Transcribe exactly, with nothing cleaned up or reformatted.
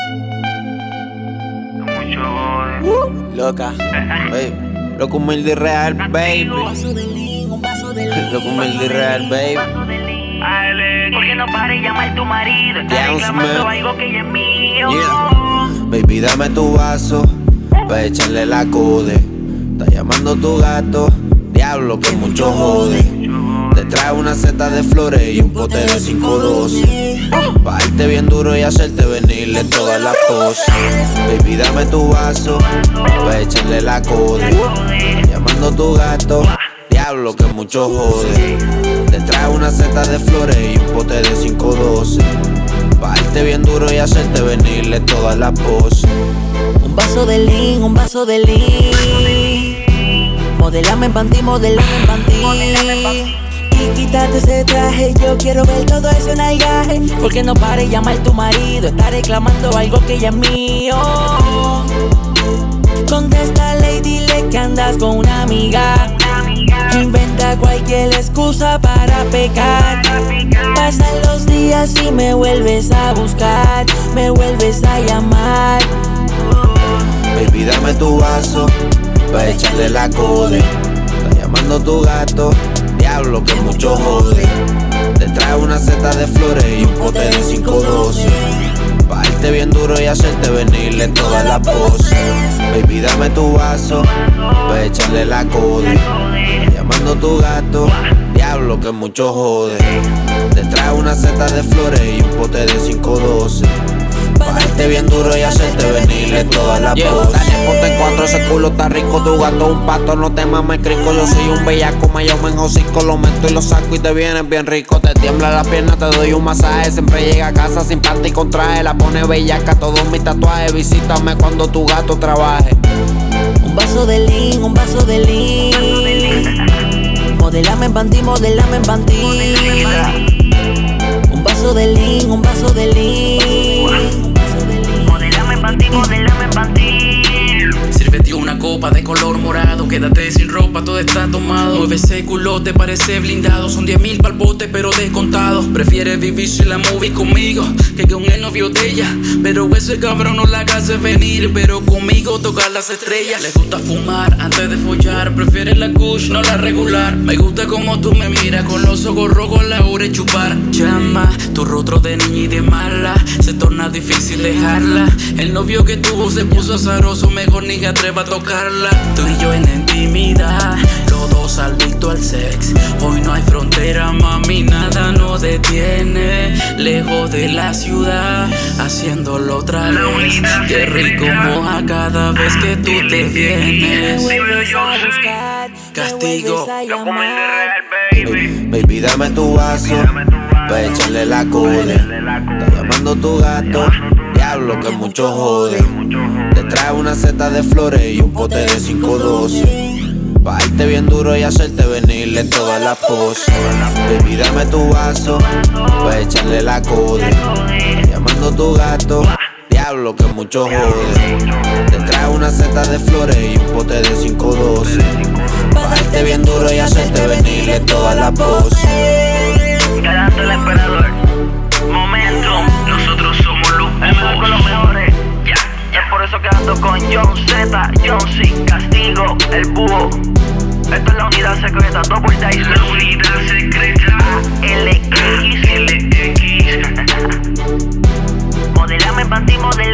Loca, baby. Loco humilde y real, baby. Loco humilde y real, baby. ¿Por qué no para y llama a tu marido? Está reclamando algo que ya es mío. Yeah. Baby, dame tu vaso pa' echarle la code. Está llamando tu gato, diablo que mucho jode. Te trae una seta de flores y un pote de cinco doce. Pa' darte bien duro y hacerte venirle todas las poses. Baby, dame tu vaso pa' echarle la code. Está llamando tu gato, diablo que mucho jode. Te trae una seta de flores y un pote de cinco doce. Pa' darte bien duro y hacerte venirle todas las poses. Un vaso de lean, un vaso de lean. Modelame en panty, modelame en panty. Y quítate ese traje, yo quiero ver todo ese nalgaje. Porque no pare, llama a tu marido, está reclamando algo que ya es mío. Contéstale y dile que andas con una amiga. Inventa cualquier excusa para pecar. Pasan los días y me vuelves a buscar, me vuelves a llamar. Baby, dame tu vaso pa' echarle la code. Está llamando tu gato, diablo que mucho jode. Te trae una seta de flores y un pote de cinco doce. Pa' darte bien duro y hacerte venirle todas las poses. Baby, dame tu vaso pa' echarle la code. Está llamando tu gato, diablo que mucho jode. Te trae una seta de flores y un pote de cinco doce. Pa' darte bien duro y hacerte venirle todas las poses. Dale, ponte en cuatro, ese culo está rico. Tu gato un pato, no te mames crico. Yo soy un bellaco, me llamo en hocico. Lo meto y lo saco y te vienes bien rico. Te tiembla la pierna, te doy un masaje. Siempre llega a casa sin panty y con traje. La pone bellaca, todos mis tatuajes. Visítame cuando tu gato trabaje. Un vaso de lean, un vaso de lean. Modelame en panty, modelame en panty. Un vaso de lean, un vaso de lean. Modelame en panty, modelame en panty. Sírvete una copa de color morado. Quédate sin ropa, todo está tomado. Mueve ese culo, te parece blindado. Son diez mil pa'l bote, pero descontado. Prefiere vivirse la movie conmigo que con el novio de ella. Pero ese cabrón no la hace venir. Pero conmigo toca las estrellas. Le gusta fumar antes de follar. Prefiere la kush, no la regular. Me gusta como tú me miras, con los ojos rojos la hora de chupar. Llama, tu rostro de niña y de mala. Se torna difícil dejarla. El novio que tuvo se puso azaroso, mejor ni que atreva a tocarla. Tú y yo en intimidad, los dos adictos al sex. Hoy no hay frontera, mami, nada nos detiene. Lejos de la ciudad, haciéndolo otra vez. Qué rico moja cada vez que tú te vienes. Castigo. Baby, baby, dame tu vaso pa' echarle la code. Está llamando tu gato, diablo que mucho jode. Te trae una seta de flores y un pote de cinco doce. Pa' darte bien duro y hacerte venirle todas las poses. Baby, dame tu vaso pa' echarle la code. Está llamando tu gato, diablo que mucho jode. Te trae una seta de flores y un pote de cinco doce. Pa' darte bien duro y hacerte venirle todas las poses. Galante el emperador. Momentum, nosotros somos los el mejor con los mejores. Ya, yeah. Es por eso que ando con John Z, John C, Castigo, el búho. Esta es la unidad secreta, Double Dice. La unidad secreta. L X. L X. Modelame en panty, modelame.